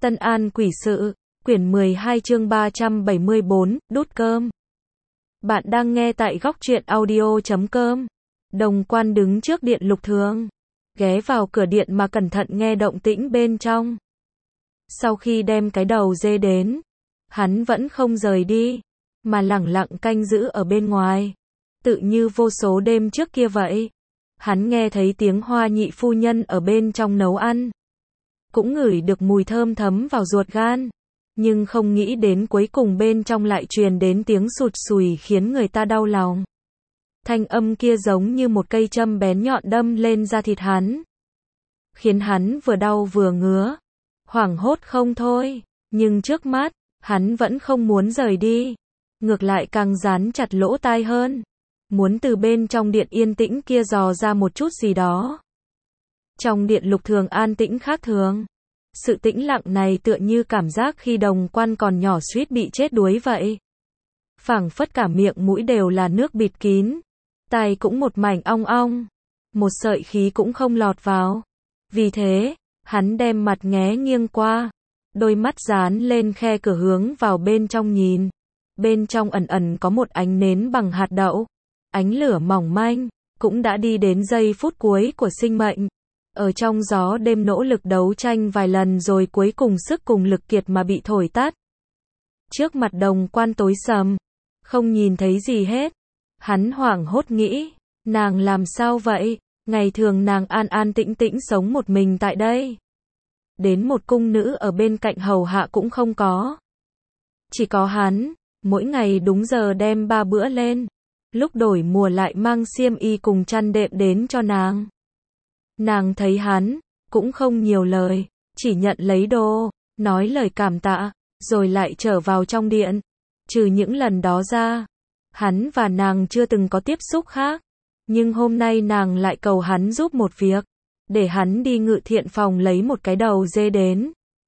Tân An Quỷ Sự, quyển 12 chương 374, đút cơm. Bạn đang nghe tại góc truyện audio.com. Đồng Quan đứng trước điện Lục Thường, ghé vào cửa điện mà cẩn thận nghe động tĩnh bên trong. Sau khi đem cái đầu dê đến, hắn vẫn không rời đi, mà lẳng lặng canh giữ ở bên ngoài, tự như vô số đêm trước kia vậy. Hắn nghe thấy tiếng Hoa nhị phu nhân ở bên trong nấu ăn, cũng ngửi được mùi thơm thấm vào ruột gan, nhưng không nghĩ đến cuối cùng bên trong lại truyền đến tiếng sụt sùi khiến người ta đau lòng. Thanh âm kia giống như một cây châm bén nhọn đâm lên da thịt hắn, khiến hắn vừa đau vừa ngứa, hoảng hốt không thôi, nhưng trước mắt, hắn vẫn không muốn rời đi, ngược lại càng dán chặt lỗ tai hơn, muốn từ bên trong điện yên tĩnh kia dò ra một chút gì đó. Trong điện Lục Thường an tĩnh khác thường. Sự tĩnh lặng này tựa như cảm giác khi Đồng Quan còn nhỏ suýt bị chết đuối vậy. Phảng phất cả miệng mũi đều là nước bịt kín, tai cũng một mảnh ong ong, một sợi khí cũng không lọt vào. Vì thế, hắn đem mặt nghé nghiêng qua, đôi mắt dán lên khe cửa hướng vào bên trong nhìn. Bên trong ẩn ẩn có một ánh nến bằng hạt đậu, ánh lửa mỏng manh, cũng đã đi đến giây phút cuối của sinh mệnh. Ở trong gió đêm nỗ lực đấu tranh vài lần rồi cuối cùng sức cùng lực kiệt mà bị thổi tắt. Trước mặt Đồng Quan tối sầm, không nhìn thấy gì hết. Hắn hoảng hốt nghĩ, nàng làm sao vậy? Ngày thường nàng an an tĩnh tĩnh sống một mình tại đây. Đến một cung nữ ở bên cạnh hầu hạ cũng không có. Chỉ có hắn, mỗi ngày đúng giờ đem 3 bữa lên. Lúc đổi mùa lại mang xiêm y cùng chăn đệm đến cho nàng. Nàng thấy hắn, cũng không nhiều lời, chỉ nhận lấy đồ, nói lời cảm tạ, rồi lại trở vào trong điện. Trừ những lần đó ra, hắn và nàng chưa từng có tiếp xúc khác. Nhưng hôm nay nàng lại cầu hắn giúp một việc, để hắn đi Ngự Thiện phòng lấy một cái đầu dê đến.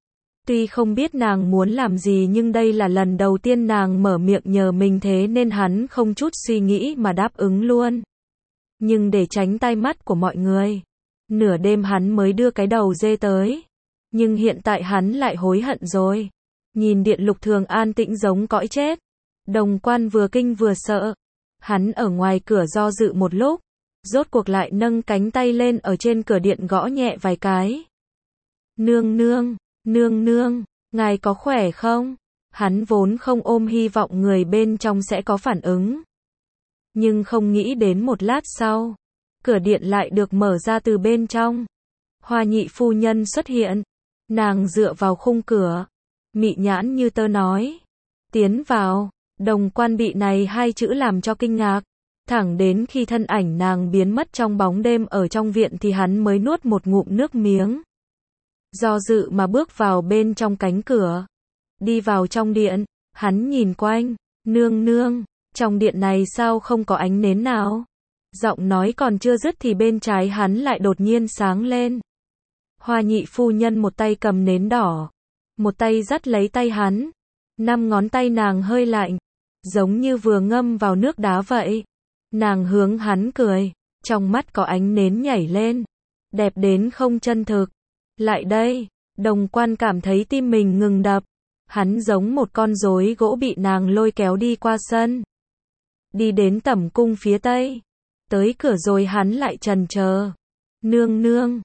Tuy không biết nàng muốn làm gì nhưng đây là lần đầu tiên nàng mở miệng nhờ mình thế nên hắn không chút suy nghĩ mà đáp ứng luôn. Nhưng để tránh tai mắt của mọi người, nửa đêm hắn mới đưa cái đầu dê tới. Nhưng hiện tại hắn lại hối hận rồi. Nhìn điện Lục Thường an tĩnh giống cõi chết. Đồng Quan vừa kinh vừa sợ. Hắn ở ngoài cửa do dự một lúc, rốt cuộc lại nâng cánh tay lên ở trên cửa điện gõ nhẹ vài cái. Nương nương, nương nương, ngài có khỏe không? Hắn vốn không ôm hy vọng người bên trong sẽ có phản ứng. Nhưng không nghĩ đến một lát sau, cửa điện lại được mở ra từ bên trong. Hoa nhị phu nhân xuất hiện. Nàng dựa vào khung cửa, mị nhãn như tơ nói. Tiến vào. Đồng Quan bị này 2 chữ làm cho kinh ngạc. Thẳng đến khi thân ảnh nàng biến mất trong bóng đêm ở trong viện thì hắn mới nuốt một ngụm nước miếng. Do dự mà bước vào bên trong cánh cửa. Đi vào trong điện, hắn nhìn quanh. Nương nương, trong điện này sao không có ánh nến nào? Giọng nói còn chưa dứt thì bên trái hắn lại đột nhiên sáng lên. Hoa nhị phu nhân một tay cầm nến đỏ, một tay dắt lấy tay hắn. 5 ngón tay nàng hơi lạnh, giống như vừa ngâm vào nước đá vậy. Nàng hướng hắn cười, trong mắt có ánh nến nhảy lên, đẹp đến không chân thực. Lại đây, Đồng Quan cảm thấy tim mình ngừng đập. Hắn giống một con rối gỗ bị nàng lôi kéo đi qua sân, đi đến tẩm cung phía tây. Tới cửa rồi hắn lại chần chờ. Nương nương,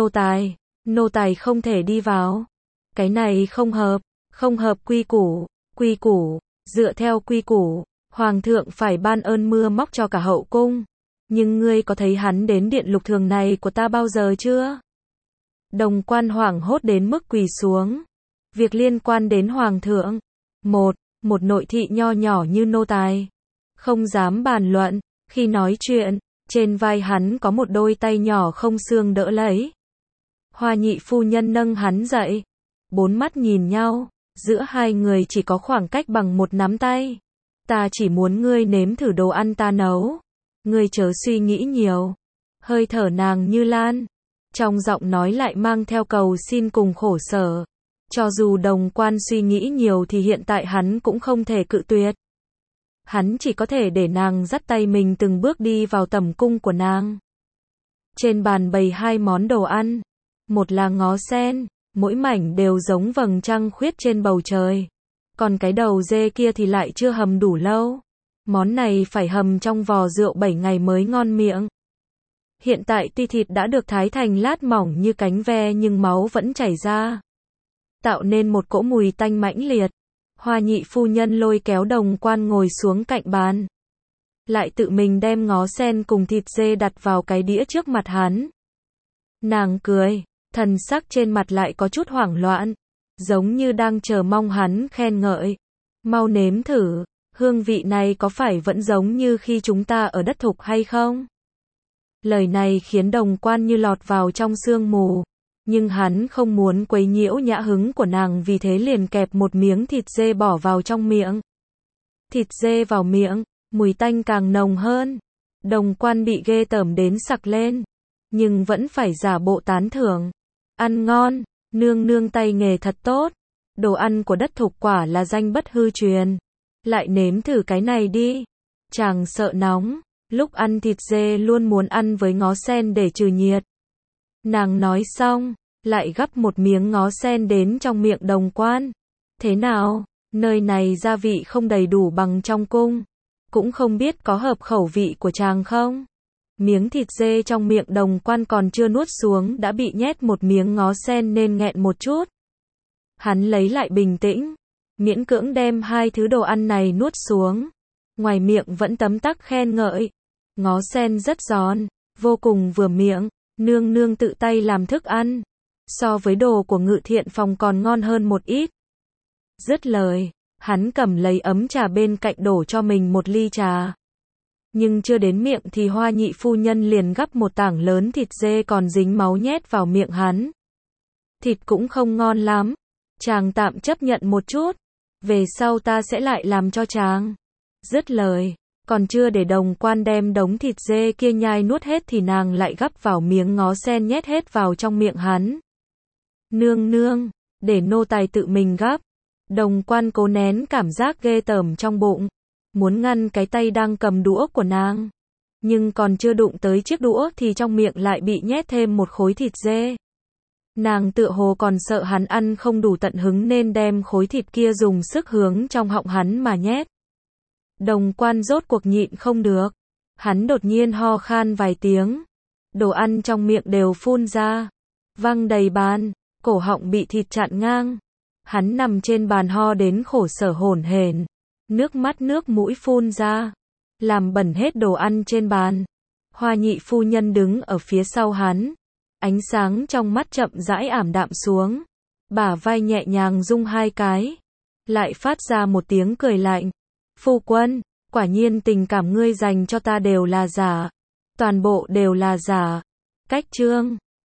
nô tài không thể đi vào. Cái này không hợp quy củ, dựa theo quy củ, hoàng thượng phải ban ơn mưa móc cho cả hậu cung. Nhưng ngươi có thấy hắn đến điện Lục Thường này của ta bao giờ chưa? Đồng Quan hoảng hốt đến mức quỳ xuống. Việc liên quan đến hoàng thượng. Một nội thị nho nhỏ như nô tài, không dám bàn luận. Khi nói chuyện, trên vai hắn có một đôi tay nhỏ không xương đỡ lấy. Hoa nhị phu nhân nâng hắn dậy. 4 mắt nhìn nhau, giữa hai người chỉ có khoảng cách bằng một nắm tay. Ta chỉ muốn ngươi nếm thử đồ ăn ta nấu. Ngươi chớ suy nghĩ nhiều. Hơi thở nàng như lan, trong giọng nói lại mang theo cầu xin cùng khổ sở. Cho dù Đồng Quan suy nghĩ nhiều thì hiện tại hắn cũng không thể cự tuyệt. Hắn chỉ có thể để nàng dắt tay mình từng bước đi vào tẩm cung của nàng. Trên bàn bày 2 món đồ ăn. Một là ngó sen, mỗi mảnh đều giống vầng trăng khuyết trên bầu trời. Còn cái đầu dê kia thì lại chưa hầm đủ lâu. Món này phải hầm trong vò rượu 7 ngày mới ngon miệng. Hiện tại tuy thịt đã được thái thành lát mỏng như cánh ve nhưng máu vẫn chảy ra, tạo nên một cỗ mùi tanh mãnh liệt. Hoa nhị phu nhân lôi kéo Đồng Quan ngồi xuống cạnh bàn, lại tự mình đem ngó sen cùng thịt dê đặt vào cái đĩa trước mặt hắn. Nàng cười, thần sắc trên mặt lại có chút hoảng loạn, giống như đang chờ mong hắn khen ngợi. Mau nếm thử, hương vị này có phải vẫn giống như khi chúng ta ở đất thục hay không? Lời này khiến Đồng Quan như lọt vào trong sương mù, nhưng hắn không muốn quấy nhiễu nhã hứng của nàng, vì thế liền kẹp một miếng thịt dê bỏ vào trong miệng. Thịt dê vào miệng, mùi tanh càng nồng hơn. Đồng Quan bị ghê tởm đến sặc lên, nhưng vẫn phải giả bộ tán thưởng. Ăn ngon, nương nương tay nghề thật tốt. Đồ ăn của đất thục quả là danh bất hư truyền. Lại nếm thử cái này đi. Chàng sợ nóng, lúc ăn thịt dê luôn muốn ăn với ngó sen để trừ nhiệt. Nàng nói xong, lại gắp một miếng ngó sen đến trong miệng Đồng Quan. Thế nào, nơi này gia vị không đầy đủ bằng trong cung, cũng không biết có hợp khẩu vị của chàng không? Miếng thịt dê trong miệng Đồng Quan còn chưa nuốt xuống đã bị nhét một miếng ngó sen nên nghẹn một chút. Hắn lấy lại bình tĩnh, miễn cưỡng đem hai thứ đồ ăn này nuốt xuống. Ngoài miệng vẫn tấm tắc khen ngợi. Ngó sen rất giòn, vô cùng vừa miệng, nương nương tự tay làm thức ăn. So với đồ của Ngự Thiện Phòng còn ngon hơn một ít. Dứt lời, hắn cầm lấy ấm trà bên cạnh đổ cho mình một ly trà. Nhưng chưa đến miệng thì Hoa nhị phu nhân liền gắp một tảng lớn thịt dê còn dính máu nhét vào miệng hắn. Thịt cũng không ngon lắm, chàng tạm chấp nhận một chút, về sau ta sẽ lại làm cho chàng. Dứt lời, còn chưa để Đồng Quan đem đống thịt dê kia nhai nuốt hết thì nàng lại gắp vào miếng ngó sen nhét hết vào trong miệng hắn. Nương nương, để nô tài tự mình gắp. Đồng Quan cố nén cảm giác ghê tởm trong bụng, muốn ngăn cái tay đang cầm đũa của nàng. Nhưng còn chưa đụng tới chiếc đũa thì trong miệng lại bị nhét thêm một khối thịt dê. Nàng tựa hồ còn sợ hắn ăn không đủ tận hứng nên đem khối thịt kia dùng sức hướng trong họng hắn mà nhét. Đồng Quan rốt cuộc nhịn không được. Hắn đột nhiên ho khan vài tiếng. Đồ ăn trong miệng đều phun ra, văng đầy bàn, cổ họng bị thịt chặn ngang. Hắn nằm trên bàn ho đến khổ sở hổn hển, nước mắt nước mũi phun ra, làm bẩn hết đồ ăn trên bàn. Hoa nhị phu nhân đứng ở phía sau hắn, ánh sáng trong mắt chậm rãi ảm đạm xuống, bả vai nhẹ nhàng rung hai cái, lại phát ra một tiếng cười lạnh. Phu quân, quả nhiên tình cảm ngươi dành cho ta đều là giả, toàn bộ đều là giả. Cách chương